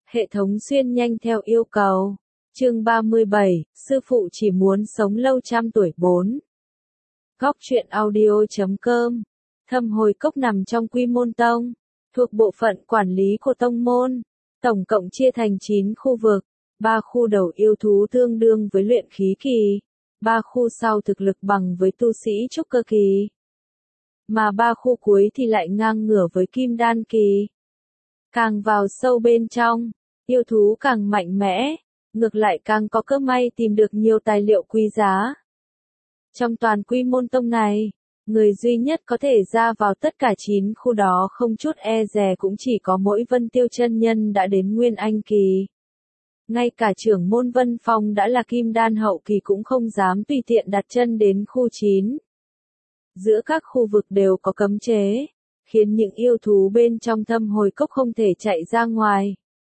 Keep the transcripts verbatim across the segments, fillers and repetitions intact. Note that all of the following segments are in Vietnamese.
Hệ thống xuyên nhanh theo yêu cầu. Chương ba mươi bảy, sư phụ chỉ muốn sống lâu trăm tuổi bốn. Góc truyện audio chấm com. Thâm Hồi Cốc nằm trong Quy Môn Tông, thuộc bộ phận quản lý của tông môn, tổng cộng chia thành chín khu vực, ba khu đầu yêu thú tương đương với luyện khí kỳ, ba khu sau thực lực bằng với tu sĩ trúc cơ kỳ, mà ba khu cuối thì lại ngang ngửa với kim đan kỳ. Càng vào sâu bên trong, yêu thú càng mạnh mẽ, ngược lại càng có cơ may tìm được nhiều tài liệu quý giá. Trong toàn Quy Môn Tông này, người duy nhất có thể ra vào tất cả chín khu đó không chút e dè cũng chỉ có mỗi Vân Tiêu chân nhân đã đến Nguyên Anh kỳ. Ngay cả trưởng môn Vân Phong đã là kim đan hậu kỳ cũng không dám tùy tiện đặt chân đến khu chín. Giữa các khu vực đều có cấm chế, khiến những yêu thú bên trong Thâm Hồi Cốc không thể chạy ra ngoài.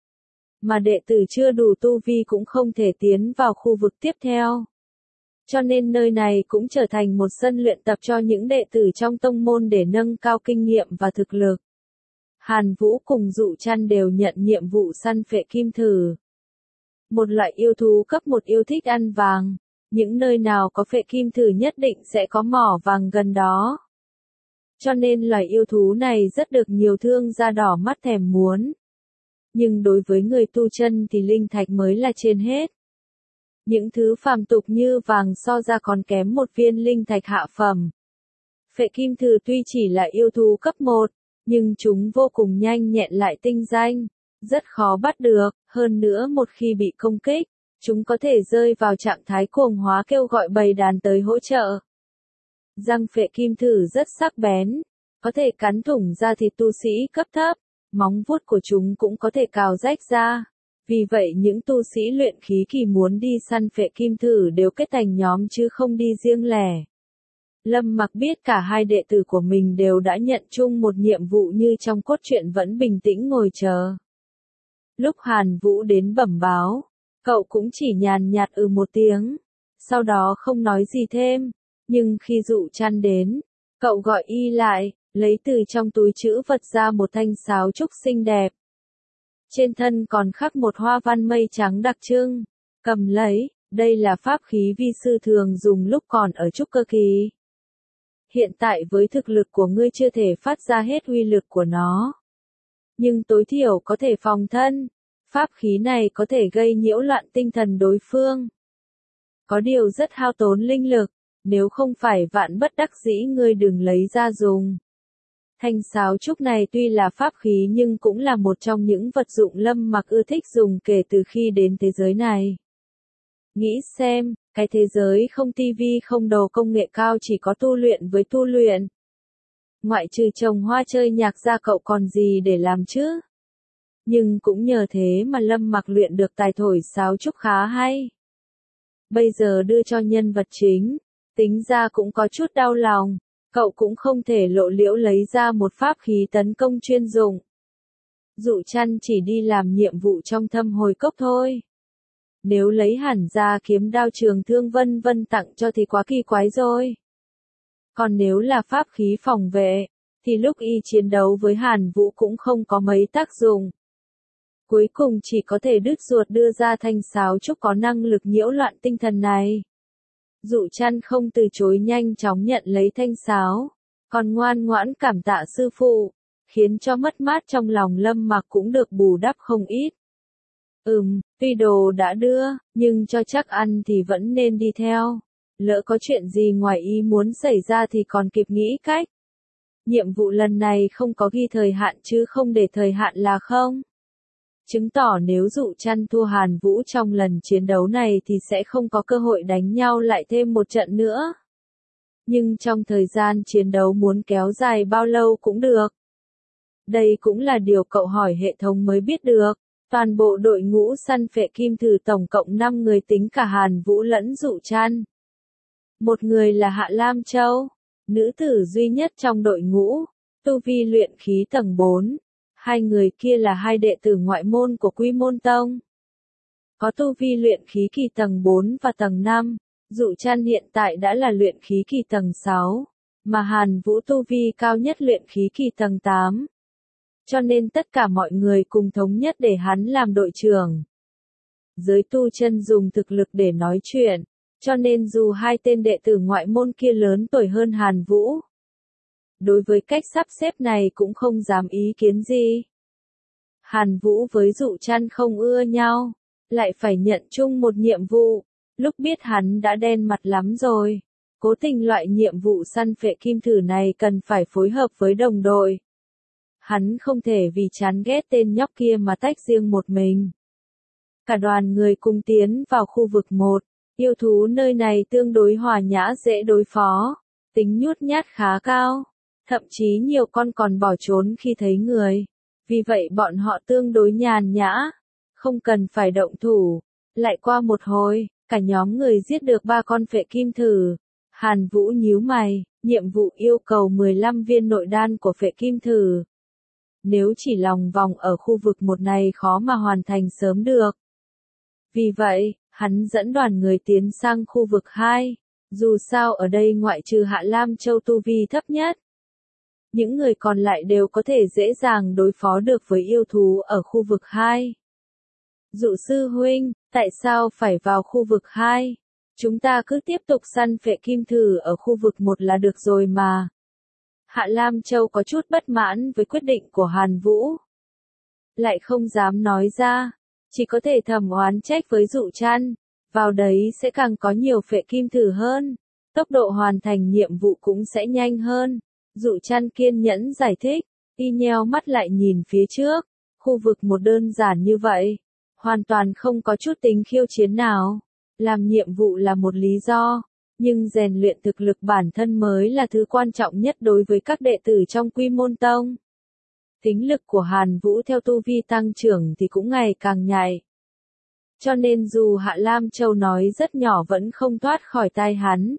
Mà đệ tử chưa đủ tu vi cũng không thể tiến vào khu vực tiếp theo. Cho nên nơi này cũng trở thành một sân luyện tập cho những đệ tử trong tông môn để nâng cao kinh nghiệm và thực lực. Hàn Vũ cùng Dụ Trăn đều nhận nhiệm vụ săn phệ kim thử. Một loại yêu thú cấp một yêu thích ăn vàng, những nơi nào có phệ kim thử nhất định sẽ có mỏ vàng gần đó. Cho nên loài yêu thú này rất được nhiều thương gia đỏ mắt thèm muốn. Nhưng đối với người tu chân thì linh thạch mới là trên hết. Những thứ phàm tục như vàng so ra còn kém một viên linh thạch hạ phẩm. Phệ kim thử tuy chỉ là yêu thú cấp một, nhưng chúng vô cùng nhanh nhẹn lại tinh danh, rất khó bắt được, hơn nữa một khi bị công kích, chúng có thể rơi vào trạng thái cuồng hóa kêu gọi bầy đàn tới hỗ trợ. Răng phệ kim thử rất sắc bén, có thể cắn thủng da thịt tu sĩ cấp thấp, móng vuốt của chúng cũng có thể cào rách ra. Vì vậy những tu sĩ luyện khí kỳ muốn đi săn phệ kim thử đều kết thành nhóm chứ không đi riêng lẻ. Lâm Mặc biết cả hai đệ tử của mình đều đã nhận chung một nhiệm vụ như trong cốt truyện vẫn bình tĩnh ngồi chờ. Lúc Hàn Vũ đến bẩm báo, cậu cũng chỉ nhàn nhạt ừ một tiếng, sau đó không nói gì thêm, nhưng khi Dụ Trăn đến, cậu gọi y lại, lấy từ trong túi trữ vật ra một thanh sáo trúc xinh đẹp. Trên thân còn khắc một hoa văn mây trắng đặc trưng, cầm lấy, đây là pháp khí vi sư thường dùng lúc còn ở trúc cơ kỳ. Hiện tại với thực lực của ngươi chưa thể phát ra hết uy lực của nó. Nhưng tối thiểu có thể phòng thân, pháp khí này có thể gây nhiễu loạn tinh thần đối phương. Có điều rất hao tốn linh lực, nếu không phải vạn bất đắc dĩ ngươi đừng lấy ra dùng. Thanh sáo trúc này tuy là pháp khí nhưng cũng là một trong những vật dụng Lâm Mặc ưa thích dùng kể từ khi đến thế giới này. Nghĩ xem, cái thế giới không tivi không đồ công nghệ cao chỉ có tu luyện với tu luyện. Ngoại trừ trồng hoa chơi nhạc ra cậu còn gì để làm chứ? Nhưng cũng nhờ thế mà Lâm Mặc luyện được tài thổi sáo trúc khá hay. Bây giờ đưa cho nhân vật chính, tính ra cũng có chút đau lòng. Cậu cũng không thể lộ liễu lấy ra một pháp khí tấn công chuyên dụng. Dụ Trăn chỉ đi làm nhiệm vụ trong Thâm Hồi Cốc thôi. Nếu lấy hẳn ra kiếm đao trường thương vân vân tặng cho thì quá kỳ quái rồi. Còn nếu là pháp khí phòng vệ, thì lúc y chiến đấu với Hàn Vũ cũng không có mấy tác dụng. Cuối cùng chỉ có thể đứt ruột đưa ra thanh sáo trúc có năng lực nhiễu loạn tinh thần này. Dụ Trăn không từ chối nhanh chóng nhận lấy thanh sáo, còn ngoan ngoãn cảm tạ sư phụ, khiến cho mất mát trong lòng Lâm Mặc cũng được bù đắp không ít. Ừm, tuy đồ đã đưa, nhưng cho chắc ăn thì vẫn nên đi theo. Lỡ có chuyện gì ngoài ý muốn xảy ra thì còn kịp nghĩ cách. Nhiệm vụ lần này không có ghi thời hạn chứ không để thời hạn là không. Chứng tỏ nếu Dụ Trăn thua Hàn Vũ trong lần chiến đấu này thì sẽ không có cơ hội đánh nhau lại thêm một trận nữa. Nhưng trong thời gian chiến đấu muốn kéo dài bao lâu cũng được. Đây cũng là điều cậu hỏi hệ thống mới biết được. Toàn bộ đội ngũ săn phệ kim thử tổng cộng năm người tính cả Hàn Vũ lẫn Dụ Trăn. Một người là Hạ Lam Châu, nữ tử duy nhất trong đội ngũ, tu vi luyện khí tầng bốn. Hai người kia là hai đệ tử ngoại môn của Quy Môn Tông. Có tu vi luyện khí kỳ tầng bốn và tầng năm, Dụ Trăn hiện tại đã là luyện khí kỳ tầng sáu, mà Hàn Vũ tu vi cao nhất luyện khí kỳ tầng tám. cho nên tất cả mọi người cùng thống nhất để hắn làm đội trưởng. Giới tu chân dùng thực lực để nói chuyện, cho nên dù hai tên đệ tử ngoại môn kia lớn tuổi hơn Hàn Vũ, đối với cách sắp xếp này cũng không dám ý kiến gì. Hàn Vũ với Dụ Trăn không ưa nhau, lại phải nhận chung một nhiệm vụ, lúc biết hắn đã đen mặt lắm rồi. Cố tình loại nhiệm vụ săn phệ kim thử này cần phải phối hợp với đồng đội. Hắn không thể vì chán ghét tên nhóc kia mà tách riêng một mình. Cả đoàn người cùng tiến vào khu vực một, yêu thú nơi này tương đối hòa nhã dễ đối phó, tính nhút nhát khá cao, thậm chí nhiều con còn bỏ trốn khi thấy người. Vì vậy bọn họ tương đối nhàn nhã, không cần phải động thủ. Lại qua một hồi, cả nhóm người giết được ba con phệ kim thử. Hàn Vũ nhíu mày, nhiệm vụ yêu cầu mười lăm viên nội đan của phệ kim thử. Nếu chỉ lòng vòng ở khu vực một này khó mà hoàn thành sớm được. Vì vậy, hắn dẫn đoàn người tiến sang khu vực hai, dù sao ở đây ngoại trừ Hạ Lam Châu tu vi thấp nhất. Những người còn lại đều có thể dễ dàng đối phó được với yêu thú ở khu vực hai. Dụ sư huynh, tại sao phải vào khu vực hai? Chúng ta cứ tiếp tục săn phệ kim thử ở khu vực một là được rồi mà. Hạ Lam Châu có chút bất mãn với quyết định của Hàn Vũ. Lại không dám nói ra, chỉ có thể thầm oán trách với Dụ Trăn, vào đấy sẽ càng có nhiều phệ kim thử hơn, tốc độ hoàn thành nhiệm vụ cũng sẽ nhanh hơn. Dụ Trăn kiên nhẫn giải thích, y nheo mắt lại nhìn phía trước, khu vực một đơn giản như vậy, hoàn toàn không có chút tính khiêu chiến nào. Làm nhiệm vụ là một lý do, nhưng rèn luyện thực lực bản thân mới là thứ quan trọng nhất đối với các đệ tử trong Quy Môn Tông. Tính lực của Hàn Vũ theo tu vi tăng trưởng thì cũng ngày càng nhạy. Cho nên dù Hạ Lam Châu nói rất nhỏ vẫn không thoát khỏi tai hắn.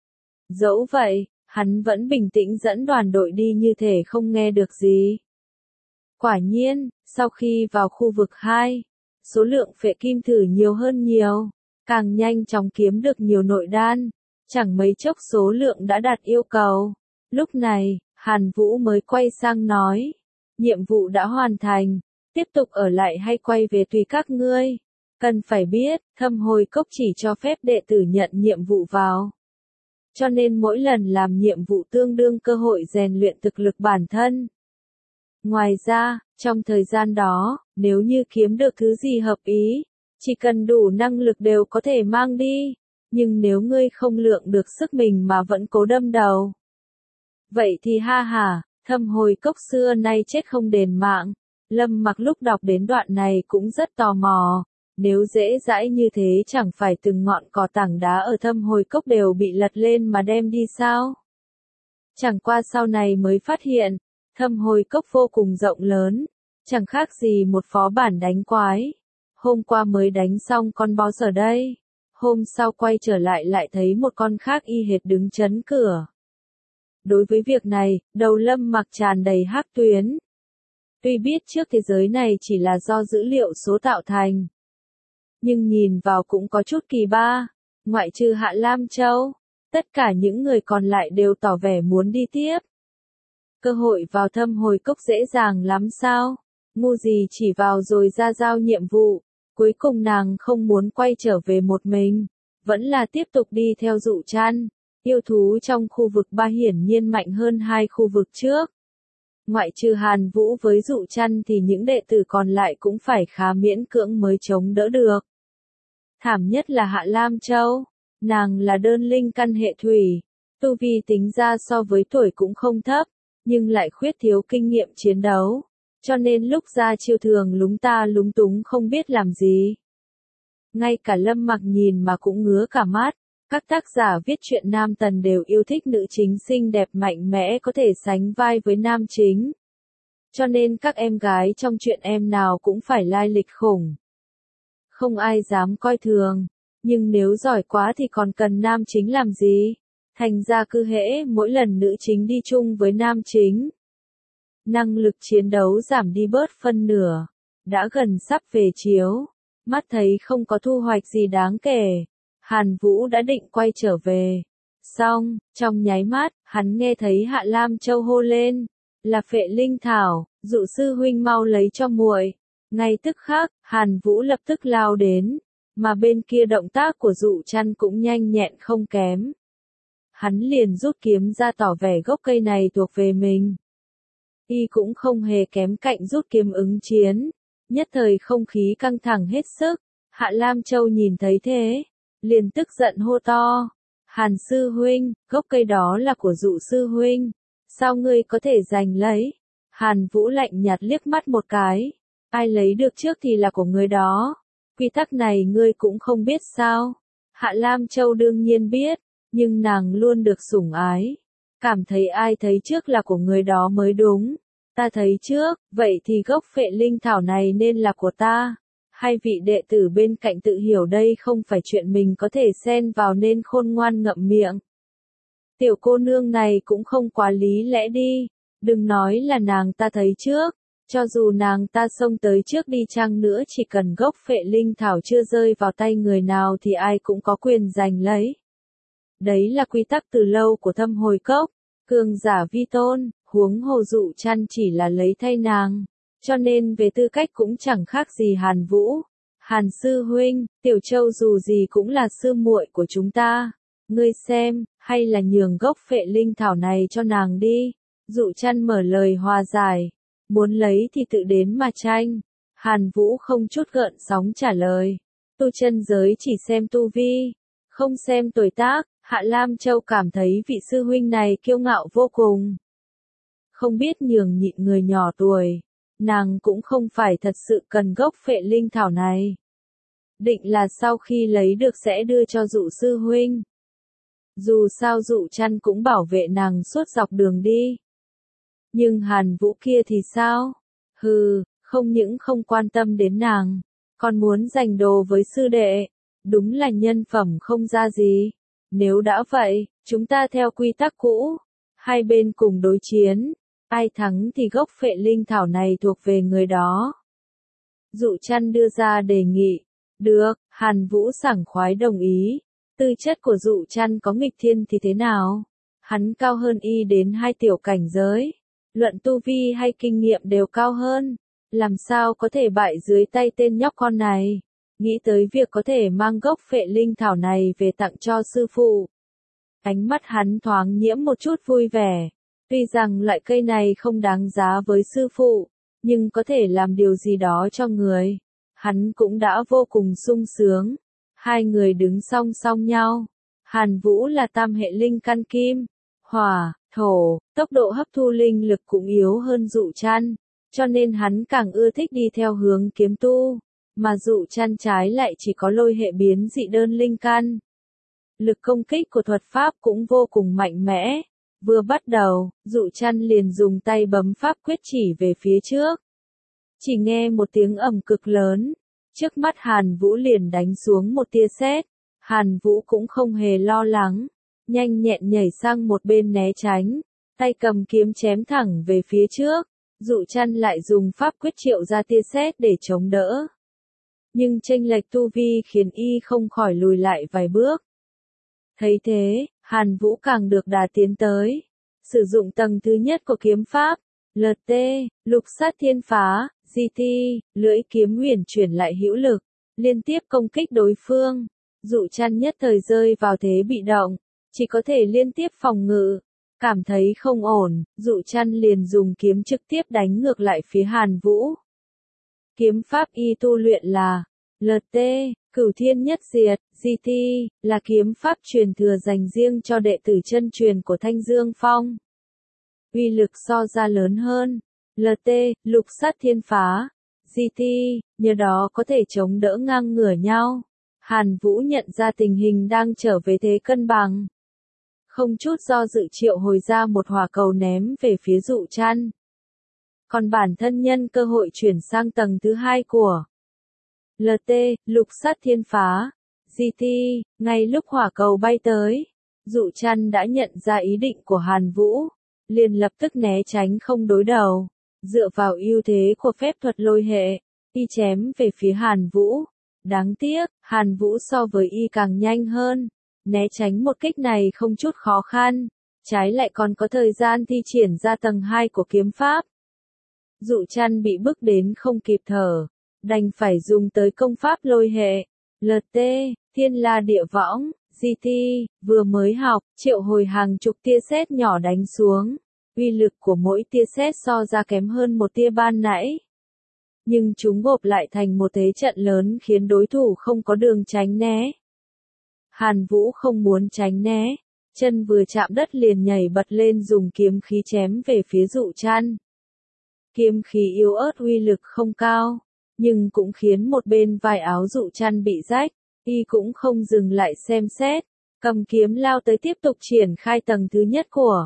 Dẫu vậy, hắn vẫn bình tĩnh dẫn đoàn đội đi như thể không nghe được gì. Quả nhiên, sau khi vào khu vực hai, số lượng phệ kim thử nhiều hơn nhiều, càng nhanh chóng kiếm được nhiều nội đan, chẳng mấy chốc số lượng đã đạt yêu cầu. Lúc này, Hàn Vũ mới quay sang nói, nhiệm vụ đã hoàn thành, tiếp tục ở lại hay quay về tùy các ngươi. Cần phải biết, Thâm Hồi Cốc chỉ cho phép đệ tử nhận nhiệm vụ vào. Cho nên mỗi lần làm nhiệm vụ tương đương cơ hội rèn luyện thực lực bản thân. Ngoài ra, trong thời gian đó, nếu như kiếm được thứ gì hợp ý, chỉ cần đủ năng lực đều có thể mang đi. Nhưng nếu ngươi không lượng được sức mình mà vẫn cố đâm đầu, vậy thì ha ha, Thâm Hồi Cốc xưa nay chết không đền mạng. Lâm Mặc lúc đọc đến đoạn này cũng rất tò mò. Nếu dễ dãi như thế chẳng phải từng ngọn cỏ tảng đá ở Thâm Hồi Cốc đều bị lật lên mà đem đi sao? Chẳng qua sau này mới phát hiện, Thâm Hồi Cốc vô cùng rộng lớn, chẳng khác gì một phó bản đánh quái. Hôm qua mới đánh xong con boss ở đây, hôm sau quay trở lại lại thấy một con khác y hệt đứng chắn cửa. Đối với việc này, đầu Lâm Mặc tràn đầy hắc tuyến. Tuy biết trước thế giới này chỉ là do dữ liệu số tạo thành, nhưng nhìn vào cũng có chút kỳ ba. Ngoại trừ Hạ Lam Châu, tất cả những người còn lại đều tỏ vẻ muốn đi tiếp. Cơ hội vào Thâm Hồi Cốc dễ dàng lắm sao? Ngu gì chỉ vào rồi ra giao nhiệm vụ. Cuối cùng nàng không muốn quay trở về một mình, vẫn là tiếp tục đi theo Dụ Trăn. Yêu thú trong khu vực ba hiển nhiên mạnh hơn hai khu vực trước. Ngoại trừ Hàn Vũ với Dụ Trăn thì những đệ tử còn lại cũng phải khá miễn cưỡng mới chống đỡ được. Thảm nhất là Hạ Lam Châu, nàng là đơn linh căn hệ thủy, tu vi tính ra so với tuổi cũng không thấp, nhưng lại khuyết thiếu kinh nghiệm chiến đấu, cho nên lúc ra chiêu thường lúng ta lúng túng không biết làm gì. Ngay cả Lâm Mặc nhìn mà cũng ngứa cả mắt, các tác giả viết truyện nam tần đều yêu thích nữ chính xinh đẹp mạnh mẽ có thể sánh vai với nam chính. Cho nên các em gái trong truyện em nào cũng phải lai lịch khủng. Không ai dám coi thường, nhưng nếu giỏi quá thì còn cần nam chính làm gì? Thành ra cứ hễ mỗi lần nữ chính đi chung với nam chính, năng lực chiến đấu giảm đi bớt phân nửa. Đã gần sắp về chiếu, mắt thấy không có thu hoạch gì đáng kể, Hàn Vũ đã định quay trở về. Xong, trong nháy mắt, hắn nghe thấy Hạ Lam Châu hô lên, là phệ linh thảo, dụ sư huynh mau lấy cho muội. Ngay tức khắc, Hàn Vũ lập tức lao đến, mà bên kia động tác của dụ chăn cũng nhanh nhẹn không kém. Hắn liền rút kiếm ra tỏ vẻ gốc cây này thuộc về mình. Y cũng không hề kém cạnh rút kiếm ứng chiến, nhất thời không khí căng thẳng hết sức. Hạ Lam Châu nhìn thấy thế, liền tức giận hô to, Hàn sư huynh, gốc cây đó là của dụ sư huynh, sao ngươi có thể giành lấy? Hàn Vũ lạnh nhạt liếc mắt một cái, ai lấy được trước thì là của người đó, quy tắc này ngươi cũng không biết sao? Hạ Lam Châu đương nhiên biết, nhưng nàng luôn được sủng ái, cảm thấy ai thấy trước là của người đó mới đúng. Ta thấy trước, vậy thì gốc phệ linh thảo này nên là của ta. Hai vị đệ tử bên cạnh tự hiểu đây không phải chuyện mình có thể xen vào nên khôn ngoan ngậm miệng. Tiểu cô nương này cũng không quá lý lẽ đi, đừng nói là nàng ta thấy trước, cho dù nàng ta xông tới trước đi chăng nữa chỉ cần gốc phệ linh thảo chưa rơi vào tay người nào thì ai cũng có quyền giành lấy. Đấy là quy tắc từ lâu của Thâm Hồi Cốc, cường giả vi tôn, huống hồ dụ chăn chỉ là lấy thay nàng. Cho nên về tư cách cũng chẳng khác gì Hàn Vũ. Hàn sư huynh, Tiểu Châu dù gì cũng là sư muội của chúng ta. Ngươi xem, hay là nhường gốc phệ linh thảo này cho nàng đi. Dụ chăn mở lời hòa giải. Muốn lấy thì tự đến mà tranh. Hàn Vũ không chút gợn sóng trả lời. Tu chân giới chỉ xem tu vi, không xem tuổi tác. Hạ Lam Châu cảm thấy vị sư huynh này kiêu ngạo vô cùng. Không biết nhường nhịn người nhỏ tuổi. Nàng cũng không phải thật sự cần gốc phệ linh thảo này. Định là sau khi lấy được sẽ đưa cho dụ sư huynh. Dù sao dụ chăn cũng bảo vệ nàng suốt dọc đường đi. Nhưng Hàn Vũ kia thì sao? Hừ, không những không quan tâm đến nàng, còn muốn giành đồ với sư đệ. Đúng là nhân phẩm không ra gì. Nếu đã vậy, chúng ta theo quy tắc cũ. Hai bên cùng đối chiến. Ai thắng thì gốc phệ linh thảo này thuộc về người đó. Dụ chăn đưa ra đề nghị. Được, Hàn Vũ sảng khoái đồng ý. Tư chất của dụ chăn có nghịch thiên thì thế nào? Hắn cao hơn y đến hai tiểu cảnh giới. Luận tu vi hay kinh nghiệm đều cao hơn. Làm sao có thể bại dưới tay tên nhóc con này? Nghĩ tới việc có thể mang gốc phệ linh thảo này về tặng cho sư phụ. Ánh mắt hắn thoáng nhiễm một chút vui vẻ. Tuy rằng loại cây này không đáng giá với sư phụ, nhưng có thể làm điều gì đó cho người. Hắn cũng đã vô cùng sung sướng. Hai người đứng song song nhau. Hàn Vũ là tam hệ linh căn kim, hỏa, thổ, tốc độ hấp thu linh lực cũng yếu hơn dụ chăn, cho nên hắn càng ưa thích đi theo hướng kiếm tu, mà dụ chăn trái lại chỉ có lôi hệ biến dị đơn linh căn. Lực công kích của thuật pháp cũng vô cùng mạnh mẽ. Vừa bắt đầu, dụ chăn liền dùng tay bấm pháp quyết chỉ về phía trước. Chỉ nghe một tiếng ầm cực lớn, trước mắt Hàn Vũ liền đánh xuống một tia sét. Hàn Vũ cũng không hề lo lắng, nhanh nhẹn nhảy sang một bên né tránh, tay cầm kiếm chém thẳng về phía trước. Dụ chăn lại dùng pháp quyết triệu ra tia sét để chống đỡ. Nhưng chênh lệch tu vi khiến y không khỏi lùi lại vài bước. Thấy thế, Hàn Vũ càng được đà tiến tới. Sử dụng tầng thứ nhất của kiếm pháp, lờ tê, lục sát thiên phá, giê tê, lưỡi kiếm huyền chuyển lại hữu lực, liên tiếp công kích đối phương. Dụ chăn nhất thời rơi vào thế bị động, chỉ có thể liên tiếp phòng ngự. Cảm thấy không ổn, dụ chăn liền dùng kiếm trực tiếp đánh ngược lại phía Hàn Vũ. Kiếm pháp y tu luyện là lờ tê, Cửu Thiên Nhất Diệt, giê tê, là kiếm pháp truyền thừa dành riêng cho đệ tử chân truyền của Thanh Dương Phong. Uy lực so ra lớn hơn. lờ tê, lục sát thiên phá, giê tê, nhờ đó có thể chống đỡ ngang ngửa nhau. Hàn Vũ nhận ra tình hình đang trở về thế cân bằng. Không chút do dự triệu hồi ra một hỏa cầu ném về phía dụ chăn. Còn bản thân nhân cơ hội chuyển sang tầng thứ hai của lờ tê, lục sát thiên phá, giê tê, ngay lúc hỏa cầu bay tới, dụ chăn đã nhận ra ý định của Hàn Vũ, liền lập tức né tránh không đối đầu, dựa vào ưu thế của phép thuật lôi hệ, y chém về phía Hàn Vũ. Đáng tiếc, Hàn Vũ so với y càng nhanh hơn, né tránh một kích này không chút khó khăn, trái lại còn có thời gian thi triển ra tầng hai của kiếm pháp. Dụ Trăn bị bức đến không kịp thở, đành phải dùng tới công pháp lôi hệ, lờ tê, thiên la địa võng, giê tê, vừa mới học, triệu hồi hàng chục tia sét nhỏ đánh xuống. Uy lực của mỗi tia sét so ra kém hơn một tia ban nãy. Nhưng chúng gộp lại thành một thế trận lớn khiến đối thủ không có đường tránh né. Hàn Vũ không muốn tránh né, chân vừa chạm đất liền nhảy bật lên dùng kiếm khí chém về phía Dụ Trăn. Kiếm khí yếu ớt uy lực không cao, nhưng cũng khiến một bên vai áo Dụ Trăn bị rách, y cũng không dừng lại xem xét, cầm kiếm lao tới tiếp tục triển khai tầng thứ nhất của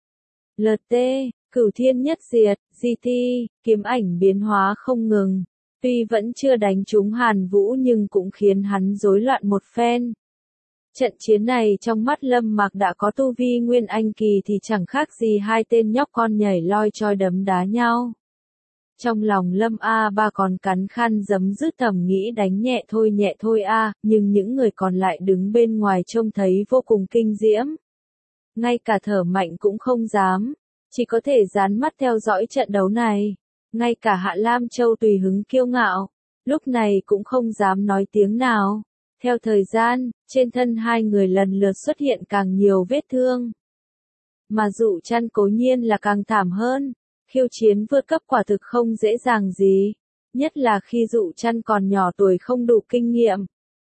lờ tê, Cửu Thiên Nhất Diệt, giê tê, kiếm ảnh biến hóa không ngừng, tuy vẫn chưa đánh trúng Hàn Vũ nhưng cũng khiến hắn rối loạn một phen. Trận chiến này trong mắt Lâm Mặc đã có tu vi Nguyên Anh kỳ thì chẳng khác gì hai tên nhóc con nhảy loi choi đấm đá nhau. Trong lòng Lâm A Ba còn cắn khăn giấm dứt thầm nghĩ đánh nhẹ thôi nhẹ thôi a, nhưng những người còn lại đứng bên ngoài trông thấy vô cùng kinh diễm. Ngay cả thở mạnh cũng không dám, chỉ có thể dán mắt theo dõi trận đấu này. Ngay cả Hạ Lam Châu tùy hứng kiêu ngạo, lúc này cũng không dám nói tiếng nào. Theo thời gian, trên thân hai người lần lượt xuất hiện càng nhiều vết thương. Mà Dụ Trăn cố nhiên là càng thảm hơn. Khiêu chiến vượt cấp quả thực không dễ dàng gì, nhất là khi Dụ Trăn còn nhỏ tuổi không đủ kinh nghiệm.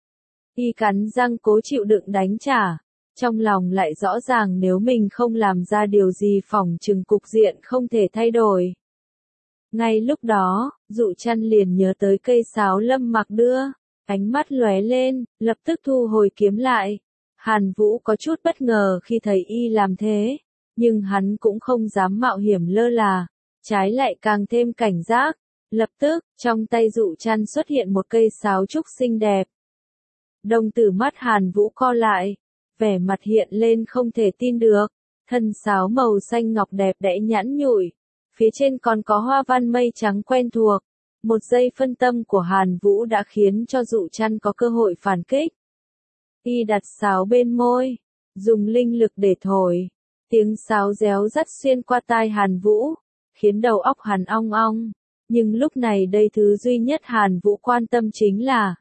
Y cắn răng cố chịu đựng đánh trả, trong lòng lại rõ ràng nếu mình không làm ra điều gì phỏng chừng cục diện không thể thay đổi. Ngay lúc đó, Dụ Trăn liền nhớ tới cây sáo Lâm Mặc đưa, ánh mắt lóe lên, lập tức thu hồi kiếm lại. Hàn Vũ có chút bất ngờ khi thấy y làm thế, nhưng hắn cũng không dám mạo hiểm lơ là, trái lại càng thêm cảnh giác. Lập tức, trong tay Dụ Trăn xuất hiện một cây sáo trúc xinh đẹp. Đồng tử mắt Hàn Vũ co lại, vẻ mặt hiện lên không thể tin được. Thân sáo màu xanh ngọc đẹp đẽ nhẵn nhụi, phía trên còn có hoa văn mây trắng quen thuộc. Một giây phân tâm của Hàn Vũ đã khiến cho Dụ Trăn có cơ hội phản kích. Y đặt sáo bên môi, dùng linh lực để thổi. Tiếng sáo réo rắt xuyên qua tai Hàn Vũ, khiến đầu óc hắn ong ong. Nhưng lúc này đây thứ duy nhất Hàn Vũ quan tâm chính là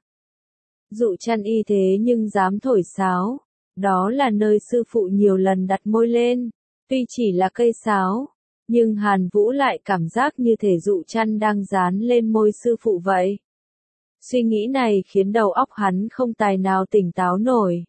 Dụ Trăn y thế nhưng dám thổi sáo. Đó là nơi sư phụ nhiều lần đặt môi lên. Tuy chỉ là cây sáo, nhưng Hàn Vũ lại cảm giác như thể Dụ Trăn đang dán lên môi sư phụ vậy. Suy nghĩ này khiến đầu óc hắn không tài nào tỉnh táo nổi.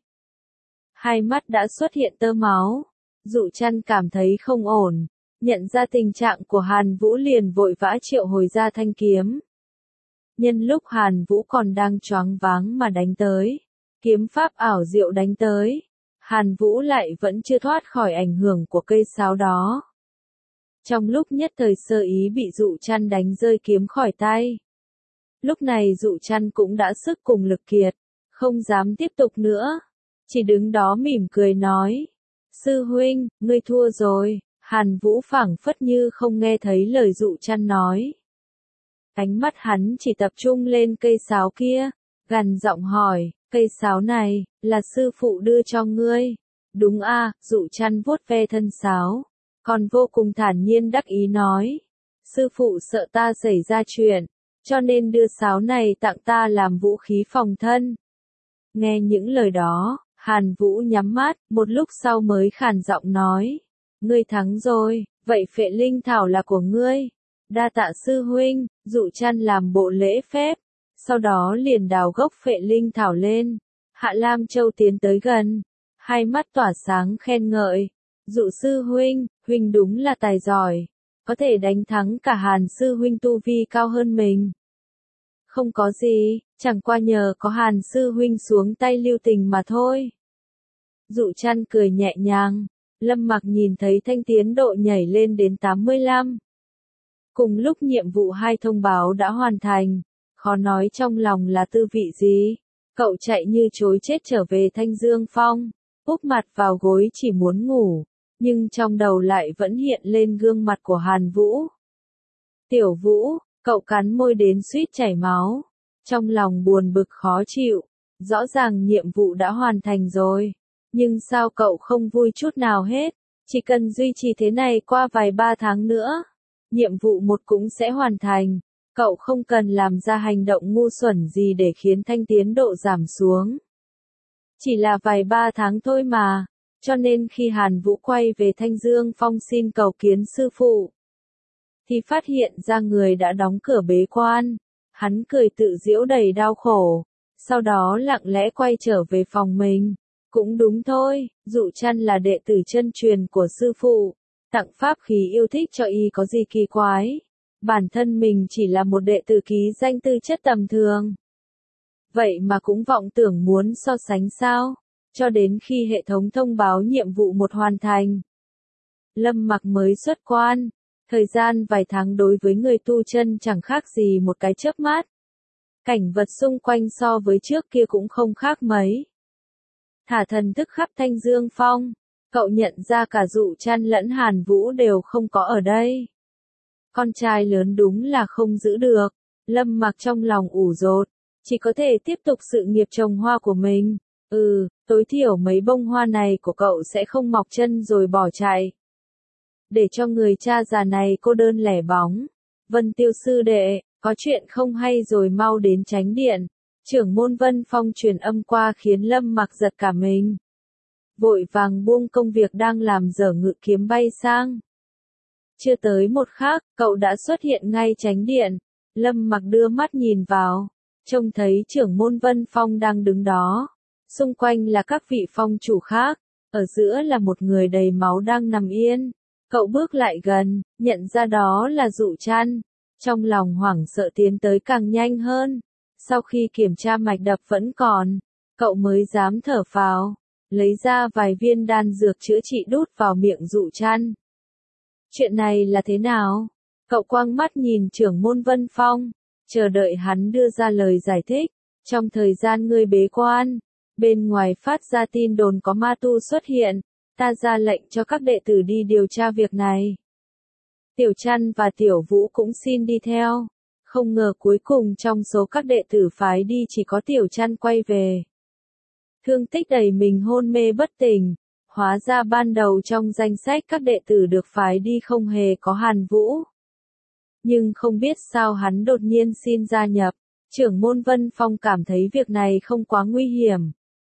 Hai mắt đã xuất hiện tơ máu. Dụ Trăn cảm thấy không ổn, nhận ra tình trạng của Hàn Vũ liền vội vã triệu hồi ra thanh kiếm. Nhân lúc Hàn Vũ còn đang choáng váng mà đánh tới, kiếm pháp ảo diệu đánh tới, Hàn Vũ lại vẫn chưa thoát khỏi ảnh hưởng của cây sáo đó. Trong lúc nhất thời sơ ý bị Dụ Trăn đánh rơi kiếm khỏi tay. Lúc này Dụ Trăn cũng đã sức cùng lực kiệt, không dám tiếp tục nữa, chỉ đứng đó mỉm cười nói. Sư huynh, ngươi thua rồi. Hàn Vũ phảng phất như không nghe thấy lời Dụ Trăn nói. Ánh mắt hắn chỉ tập trung lên cây sáo kia, gằn giọng hỏi, cây sáo này, là sư phụ đưa cho ngươi. Đúng a, à, Dụ Trăn vuốt ve thân sáo, còn vô cùng thản nhiên đắc ý nói. Sư phụ sợ ta xảy ra chuyện, cho nên đưa sáo này tặng ta làm vũ khí phòng thân. Nghe những lời đó, Hàn Vũ nhắm mắt, một lúc sau mới khàn giọng nói. Ngươi thắng rồi, vậy phệ linh thảo là của ngươi. Đa tạ sư huynh. Dụ Trăn làm bộ lễ phép, sau đó liền đào gốc phệ linh thảo lên. Hạ Lam Châu tiến tới gần, hai mắt tỏa sáng khen ngợi. Dụ sư huynh, huynh đúng là tài giỏi, có thể đánh thắng cả Hàn sư huynh tu vi cao hơn mình. Không có gì, chẳng qua nhờ có Hàn sư huynh xuống tay lưu tình mà thôi. Dụ Trăn cười nhẹ nhàng. Lâm Mặc nhìn thấy thanh tiến độ nhảy lên đến tám mươi lăm. Cùng lúc nhiệm vụ hai thông báo đã hoàn thành, khó nói trong lòng là tư vị gì. Cậu chạy như chối chết trở về Thanh Dương Phong, úp mặt vào gối chỉ muốn ngủ, nhưng trong đầu lại vẫn hiện lên gương mặt của Hàn Vũ. Tiểu Vũ, cậu cắn môi đến suýt chảy máu, trong lòng buồn bực khó chịu, rõ ràng nhiệm vụ đã hoàn thành rồi. Nhưng sao cậu không vui chút nào hết, Chỉ cần duy trì thế này qua vài ba tháng nữa, nhiệm vụ một cũng sẽ hoàn thành. Cậu không cần làm ra hành động ngu xuẩn gì để khiến thanh tiến độ giảm xuống. Chỉ là vài ba tháng thôi mà, cho nên khi Hàn Vũ quay về Thanh Dương Phong xin cầu kiến sư phụ, thì phát hiện ra người đã đóng cửa bế quan. Hắn cười tự giễu đầy đau khổ, sau đó lặng lẽ quay trở về phòng mình. Cũng đúng thôi, Dụ Trăn là đệ tử chân truyền của sư phụ, tặng pháp khí yêu thích cho y có gì kỳ quái. Bản thân mình chỉ là một đệ tử ký danh tư chất tầm thường. Vậy mà cũng vọng tưởng muốn so sánh sao? Cho đến khi hệ thống thông báo nhiệm vụ một hoàn thành, Lâm Mặc mới xuất quan. Thời gian vài tháng đối với người tu chân chẳng khác gì một cái chớp mắt. Cảnh vật xung quanh so với trước kia cũng không khác mấy. Thả thần thức khắp Thanh Dương Phong, cậu nhận ra cả Dụ Trăn lẫn Hàn Vũ đều không có ở đây. Con trai lớn đúng là không giữ được. Lâm Mặc trong lòng ủ rột, chỉ có thể tiếp tục sự nghiệp trồng hoa của mình. Ừ, tối thiểu mấy bông hoa này của cậu sẽ không mọc chân rồi bỏ chạy. Để cho người cha già này cô đơn lẻ bóng. Vân Tiêu sư đệ, có chuyện không hay rồi mau đến Chánh Điện. Trưởng môn Vân Phong truyền âm qua khiến Lâm Mặc giật cả mình. Vội vàng buông công việc đang làm dở ngự kiếm bay sang. Chưa tới một khắc, cậu đã xuất hiện ngay Chánh Điện. Lâm Mặc đưa mắt nhìn vào, trông thấy trưởng môn Vân Phong đang đứng đó. Xung quanh là các vị phong chủ khác, ở giữa là một người đầy máu đang nằm yên. Cậu bước lại gần, nhận ra đó là Dụ Trăn. Trong lòng hoảng sợ tiến tới càng nhanh hơn. Sau khi kiểm tra mạch đập vẫn còn, cậu mới dám thở phào, lấy ra vài viên đan dược chữa trị đút vào miệng Dụ Trăn. Chuyện này là thế nào? Cậu quăng mắt nhìn trưởng môn Vân Phong, chờ đợi hắn đưa ra lời giải thích. Trong thời gian ngươi bế quan, bên ngoài phát ra tin đồn có ma tu xuất hiện, ta ra lệnh cho các đệ tử đi điều tra việc này. Tiểu Trăn và Tiểu Vũ cũng xin đi theo. Không ngờ cuối cùng trong số các đệ tử phái đi chỉ có Tiểu Trăn quay về. Thương tích đầy mình hôn mê bất tỉnh. Hóa ra ban đầu trong danh sách các đệ tử được phái đi không hề có Hàn Vũ. Nhưng không biết sao hắn đột nhiên xin gia nhập. Trưởng môn Vân Phong cảm thấy việc này không quá nguy hiểm.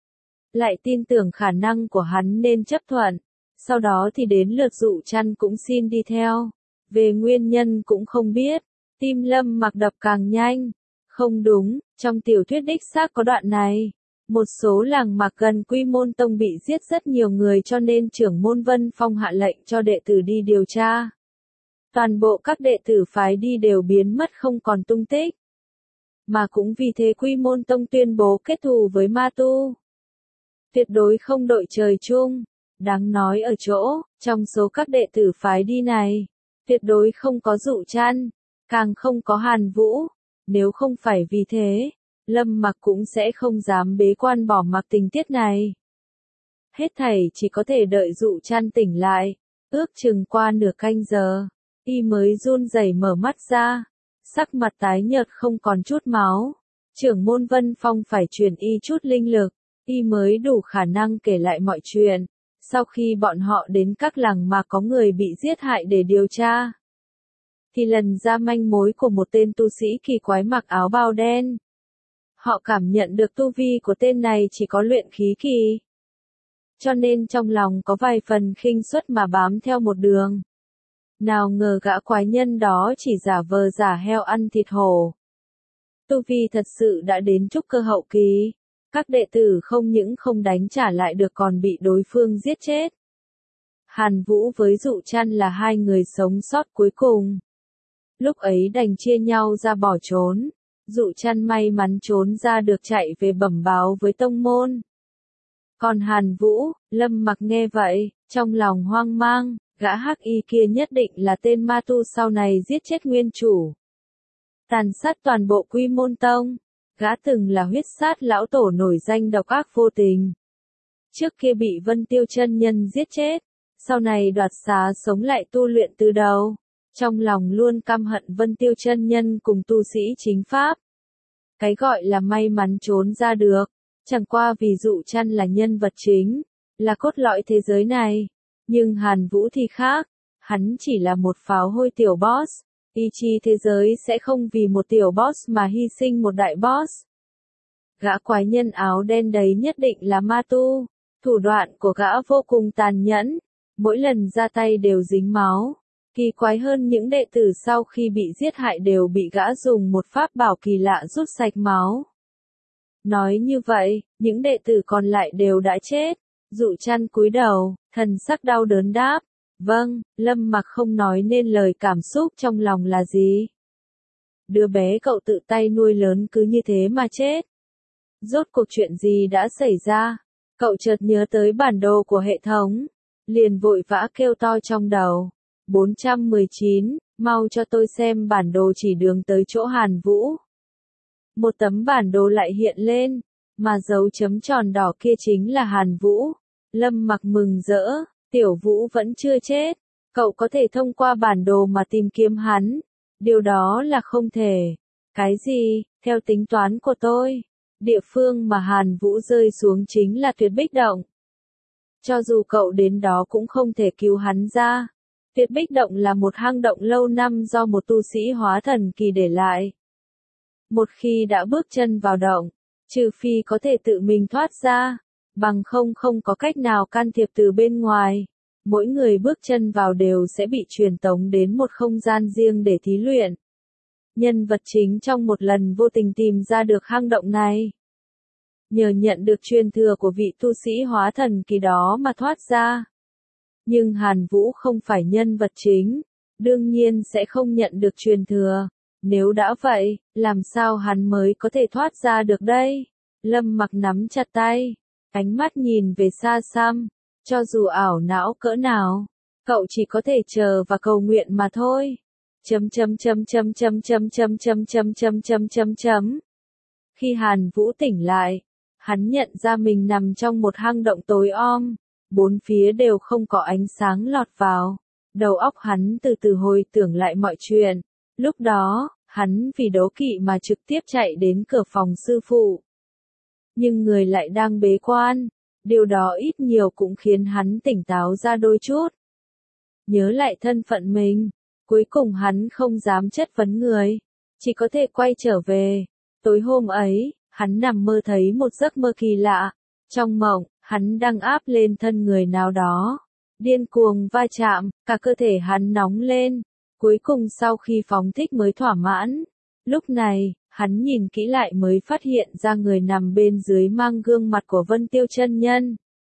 Lại tin tưởng khả năng của hắn nên chấp thuận. Sau đó thì đến lượt Dụ Trăn cũng xin đi theo. Về nguyên nhân cũng không biết. Tim Lâm Mặc đập càng nhanh. Không đúng, trong tiểu thuyết đích xác có đoạn này. Một số làng mạc gần Quy Môn Tông bị giết rất nhiều người cho nên trưởng môn Vân Phong hạ lệnh cho đệ tử đi điều tra. Toàn bộ các đệ tử phái đi đều biến mất không còn tung tích. Mà cũng vì thế Quy Môn Tông tuyên bố kết thù với ma tu. Tuyệt đối không đội trời chung. Đáng nói ở chỗ, trong số các đệ tử phái đi này, tuyệt đối không có Dụ Trăn, càng không có Hàn Vũ. Nếu không phải vì thế, Lâm Mặc cũng sẽ không dám bế quan bỏ mặc tình tiết này. Hết thảy chỉ có thể đợi Dụ Trăn tỉnh lại. Ước chừng qua nửa canh giờ, y mới run rẩy mở mắt ra. Sắc mặt tái nhợt không còn chút máu. Trưởng môn Vân Phong phải truyền y chút linh lực, y mới đủ khả năng kể lại mọi chuyện. Sau khi bọn họ đến các làng mà có người bị giết hại để điều tra, thì lần ra manh mối của một tên tu sĩ kỳ quái mặc áo bào đen. Họ cảm nhận được tu vi của tên này chỉ có luyện khí kỳ. Cho nên trong lòng có vài phần khinh suất mà bám theo một đường. Nào ngờ gã quái nhân đó chỉ giả vờ giả heo ăn thịt hổ. Tu vi thật sự đã đến trúc cơ hậu kỳ. Các đệ tử không những không đánh trả lại được còn bị đối phương giết chết. Hàn Vũ với Dụ Trăn là hai người sống sót cuối cùng. Lúc ấy đành chia nhau ra bỏ trốn. Dụ Trăn may mắn trốn ra được chạy về bẩm báo với tông môn. Còn Hàn Vũ, Lâm Mặc nghe vậy, trong lòng hoang mang, gã hắc y kia nhất định là tên ma tu sau này giết chết nguyên chủ. Tàn sát toàn bộ Quy Môn Tông. Gã từng là huyết sát lão tổ nổi danh độc ác vô tình. Trước kia bị Vân Tiêu chân nhân giết chết, sau này đoạt xá sống lại tu luyện từ đầu. Trong lòng luôn căm hận Vân Tiêu chân nhân cùng tu sĩ chính pháp. Cái gọi là may mắn trốn ra được, chẳng qua vì Dụ Trăn là nhân vật chính, là cốt lõi thế giới này. Nhưng Hàn Vũ thì khác, hắn chỉ là một pháo hôi tiểu boss, ý chí thế giới sẽ không vì một tiểu boss mà hy sinh một đại boss. Gã quái nhân áo đen đấy nhất định là ma tu, thủ đoạn của gã vô cùng tàn nhẫn, mỗi lần ra tay đều dính máu. Kỳ quái hơn những đệ tử sau khi bị giết hại đều bị gã dùng một pháp bảo kỳ lạ rút sạch máu. Nói như vậy, những đệ tử còn lại đều đã chết. Dụ Trăn cúi đầu, thần sắc đau đớn đáp. Vâng, Lâm Mặc không nói nên lời cảm xúc trong lòng là gì. Đứa bé cậu tự tay nuôi lớn cứ như thế mà chết. Rốt cuộc chuyện gì đã xảy ra? Cậu chợt nhớ tới bản đồ của hệ thống. Liền vội vã kêu to trong đầu. bốn trăm mười chín, mau cho tôi xem bản đồ chỉ đường tới chỗ Hàn Vũ. Một tấm bản đồ lại hiện lên, mà dấu chấm tròn đỏ kia chính là Hàn Vũ. Lâm Mặc mừng rỡ, Tiểu Vũ vẫn chưa chết. Cậu có thể thông qua bản đồ mà tìm kiếm hắn. Điều đó là không thể. Cái gì? Theo tính toán của tôi, địa phương mà Hàn Vũ rơi xuống chính là Tuyệt Bích Động. Cho dù cậu đến đó cũng không thể cứu hắn ra. Tuyệt Bích Động là một hang động lâu năm do một tu sĩ hóa thần kỳ để lại. Một khi đã bước chân vào động, trừ phi có thể tự mình thoát ra, bằng không không có cách nào can thiệp từ bên ngoài. Mỗi người bước chân vào đều sẽ bị truyền tống đến một không gian riêng để thí luyện. Nhân vật chính trong một lần vô tình tìm ra được hang động này. Nhờ nhận được truyền thừa của vị tu sĩ hóa thần kỳ đó mà thoát ra. Nhưng Hàn Vũ không phải nhân vật chính, đương nhiên sẽ không nhận được truyền thừa. Nếu đã vậy, làm sao hắn mới có thể thoát ra được đây? Lâm Mặc nắm chặt tay, ánh mắt nhìn về xa xăm, cho dù ảo não cỡ nào, cậu chỉ có thể chờ và cầu nguyện mà thôi. Chấm chấm chấm chấm chấm chấm chấm chấm chấm chấm chấm chấm chấm. Khi Hàn Vũ tỉnh lại, hắn nhận ra mình nằm trong một hang động tối om, bốn phía đều không có ánh sáng lọt vào. Đầu óc hắn từ từ hồi tưởng lại mọi chuyện. Lúc đó, hắn vì đố kỵ mà trực tiếp chạy đến cửa phòng sư phụ. Nhưng người lại đang bế quan, điều đó ít nhiều cũng khiến hắn tỉnh táo ra đôi chút. Nhớ lại thân phận mình, cuối cùng hắn không dám chất vấn người, chỉ có thể quay trở về. Tối hôm ấy, hắn nằm mơ thấy một giấc mơ kỳ lạ. Trong mộng, hắn đang áp lên thân người nào đó. Điên cuồng va chạm, cả cơ thể hắn nóng lên. Cuối cùng sau khi phóng thích mới thỏa mãn. Lúc này, hắn nhìn kỹ lại mới phát hiện ra người nằm bên dưới mang gương mặt của Vân Tiêu chân nhân.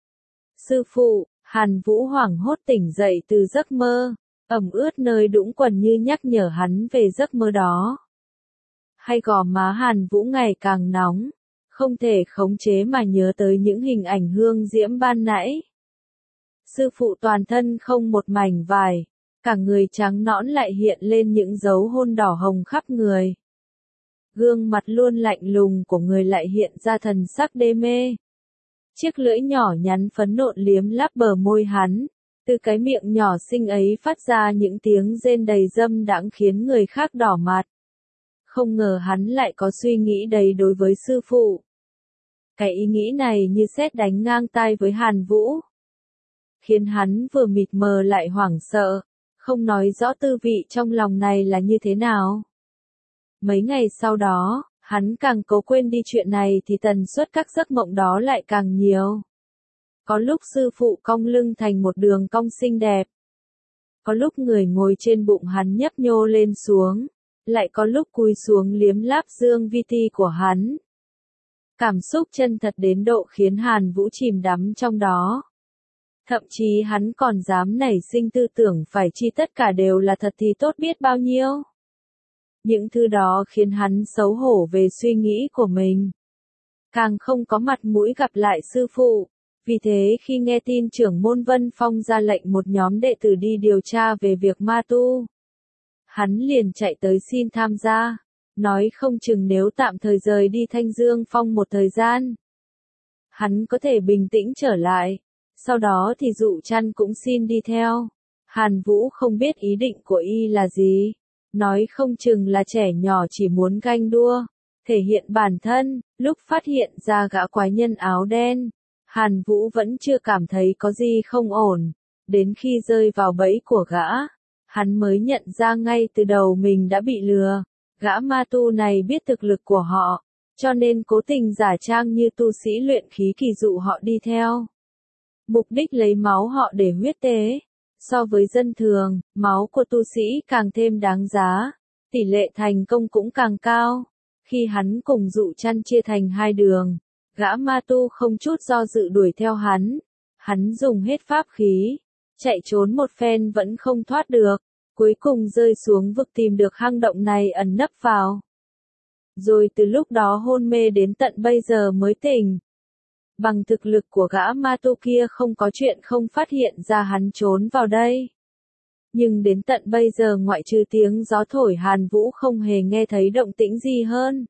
Sư phụ, Hàn Vũ hoảng hốt tỉnh dậy từ giấc mơ, ẩm ướt nơi đũng quần như nhắc nhở hắn về giấc mơ đó. Hay gò má Hàn Vũ ngày càng nóng, không thể khống chế mà nhớ tới những hình ảnh hương diễm ban nãy. Sư phụ toàn thân không một mảnh vải, cả người trắng nõn lại hiện lên những dấu hôn đỏ hồng khắp người. Gương mặt luôn lạnh lùng của người lại hiện ra thần sắc đê mê. Chiếc lưỡi nhỏ nhắn phấn nộn liếm láp bờ môi hắn, từ cái miệng nhỏ xinh ấy phát ra những tiếng rên đầy dâm đãng khiến người khác đỏ mặt. Không ngờ hắn lại có suy nghĩ đấy đối với sư phụ. Cái ý nghĩ này như sét đánh ngang tai với Hàn Vũ, khiến hắn vừa mịt mờ lại hoảng sợ, không nói rõ tư vị trong lòng này là như thế nào. Mấy ngày sau đó, hắn càng cố quên đi chuyện này thì tần suất các giấc mộng đó lại càng nhiều. Có lúc sư phụ cong lưng thành một đường cong xinh đẹp. Có lúc người ngồi trên bụng hắn nhấp nhô lên xuống. Lại có lúc cúi xuống liếm láp dương vi ti của hắn. Cảm xúc chân thật đến độ khiến Hàn Vũ chìm đắm trong đó. Thậm chí hắn còn dám nảy sinh tư tưởng phải chi tất cả đều là thật thì tốt biết bao nhiêu. Những thứ đó khiến hắn xấu hổ về suy nghĩ của mình. Càng không có mặt mũi gặp lại sư phụ. Vì thế khi nghe tin trưởng môn Vân Phong ra lệnh một nhóm đệ tử đi điều tra về việc ma tu, hắn liền chạy tới xin tham gia, nói không chừng nếu tạm thời rời đi Thanh Dương Phong một thời gian, hắn có thể bình tĩnh trở lại. Sau đó thì Dụ Trăn cũng xin đi theo. Hàn Vũ không biết ý định của y là gì, nói không chừng là trẻ nhỏ chỉ muốn ganh đua, thể hiện bản thân. Lúc phát hiện ra gã quái nhân áo đen, Hàn Vũ vẫn chưa cảm thấy có gì không ổn. đến khi rơi vào bẫy của gã, hắn mới nhận ra ngay từ đầu mình đã bị lừa. Gã ma tu này biết thực lực của họ, cho nên cố tình giả trang như tu sĩ luyện khí kỳ dụ họ đi theo. Mục đích lấy máu họ để huyết tế. So với dân thường, máu của tu sĩ càng thêm đáng giá, tỷ lệ thành công cũng càng cao. Khi hắn cùng dụ chăn chia thành hai đường, gã ma tu không chút do dự đuổi theo hắn. Hắn dùng hết pháp khí, chạy trốn một phen vẫn không thoát được, cuối cùng rơi xuống vực tìm được hang động này ẩn nấp vào. Rồi từ lúc đó hôn mê đến tận bây giờ mới tỉnh. Bằng thực lực của gã ma tu kia không có chuyện không phát hiện ra hắn trốn vào đây. Nhưng đến tận bây giờ ngoại trừ tiếng gió thổi Hàn Vũ không hề nghe thấy động tĩnh gì hơn.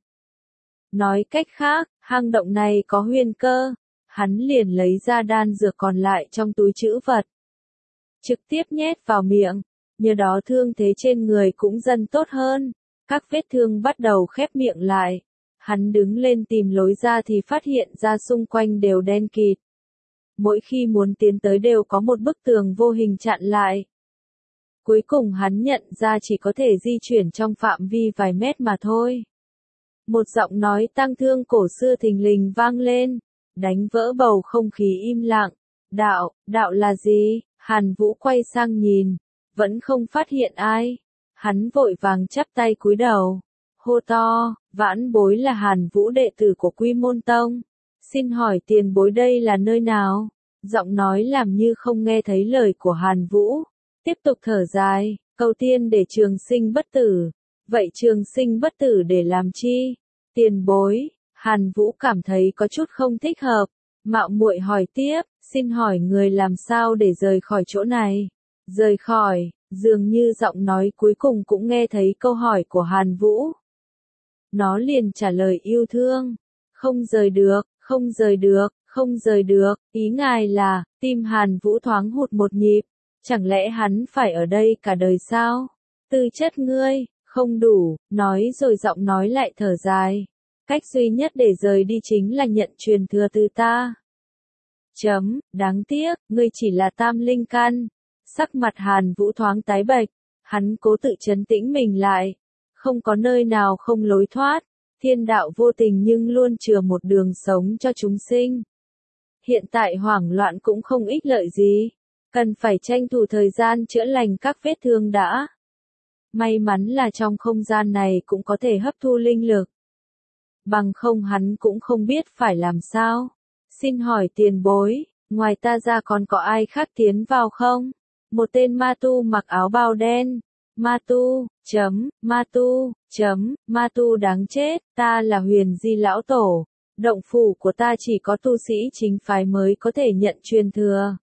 Nói cách khác, hang động này có huyền cơ, hắn liền lấy ra đan dược còn lại trong túi trữ vật. Trực tiếp nhét vào miệng, nhờ đó thương thế trên người cũng dần tốt hơn, các vết thương bắt đầu khép miệng lại. Hắn đứng lên tìm lối ra thì phát hiện ra xung quanh đều đen kịt. Mỗi khi muốn tiến tới đều có một bức tường vô hình chặn lại. Cuối cùng hắn nhận ra chỉ có thể di chuyển trong phạm vi vài mét mà thôi. Một giọng nói tang thương cổ xưa thình lình vang lên, đánh vỡ bầu không khí im lặng. Đạo, đạo là gì? Hàn Vũ quay sang nhìn, vẫn không phát hiện ai. Hắn vội vàng chắp tay cúi đầu, hô to, vãn bối là Hàn Vũ đệ tử của Quy Môn Tông. Xin hỏi tiền bối đây là nơi nào? Giọng nói làm như không nghe thấy lời của Hàn Vũ. Tiếp tục thở dài, cầu tiên để trường sinh bất tử. Vậy trường sinh bất tử để làm chi? Tiền bối, Hàn Vũ cảm thấy có chút không thích hợp. Mạo muội hỏi tiếp, xin hỏi người làm sao để rời khỏi chỗ này? Rời khỏi, dường như giọng nói cuối cùng cũng nghe thấy câu hỏi của Hàn Vũ. Nó liền trả lời yêu thương. Không rời được, không rời được, không rời được, ý ngài là, tim Hàn Vũ thoáng hụt một nhịp. Chẳng lẽ hắn phải ở đây cả đời sao? Tư chất ngươi, không đủ, nói rồi giọng nói lại thở dài. Cách duy nhất để rời đi chính là nhận truyền thừa từ ta. Chấm, đáng tiếc, ngươi chỉ là tam linh căn. Sắc mặt Hàn Vũ thoáng tái bệch, hắn cố tự trấn tĩnh mình lại. Không có nơi nào không lối thoát, thiên đạo vô tình nhưng luôn chừa một đường sống cho chúng sinh. Hiện tại hoảng loạn cũng không ích lợi gì, cần phải tranh thủ thời gian chữa lành các vết thương đã. May mắn là trong không gian này cũng có thể hấp thu linh lực. Bằng không hắn cũng không biết phải làm sao. Xin hỏi tiền bối, ngoài ta ra còn có ai khác tiến vào không? Một tên ma tu mặc áo bào đen. Ma tu, chấm, ma tu, chấm, ma tu đáng chết, ta là Huyền Di lão tổ. Động phủ của ta chỉ có tu sĩ chính phái mới có thể nhận truyền thừa.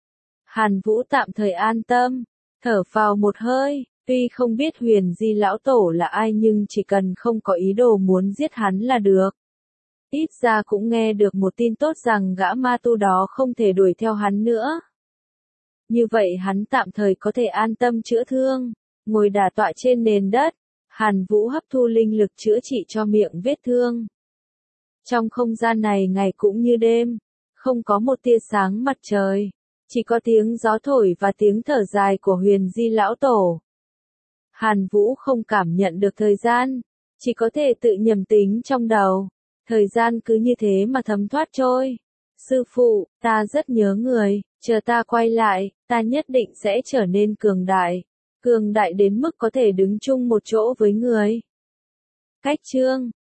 Hàn Vũ tạm thời an tâm, thở phào một hơi, tuy không biết Huyền Di lão tổ là ai nhưng chỉ cần không có ý đồ muốn giết hắn là được. Ít ra cũng nghe được một tin tốt rằng gã ma tu đó không thể đuổi theo hắn nữa. Như vậy hắn tạm thời có thể an tâm chữa thương, ngồi đả tọa trên nền đất. Hàn Vũ hấp thu linh lực chữa trị cho miệng vết thương. Trong không gian này ngày cũng như đêm, không có một tia sáng mặt trời, chỉ có tiếng gió thổi và tiếng thở dài của Huyền Di lão tổ. Hàn Vũ không cảm nhận được thời gian, chỉ có thể tự nhầm tính trong đầu. Thời gian cứ như thế mà thấm thoát trôi. Sư phụ, ta rất nhớ người, chờ ta quay lại, ta nhất định sẽ trở nên cường đại. Cường đại đến mức có thể đứng chung một chỗ với người. Cách chương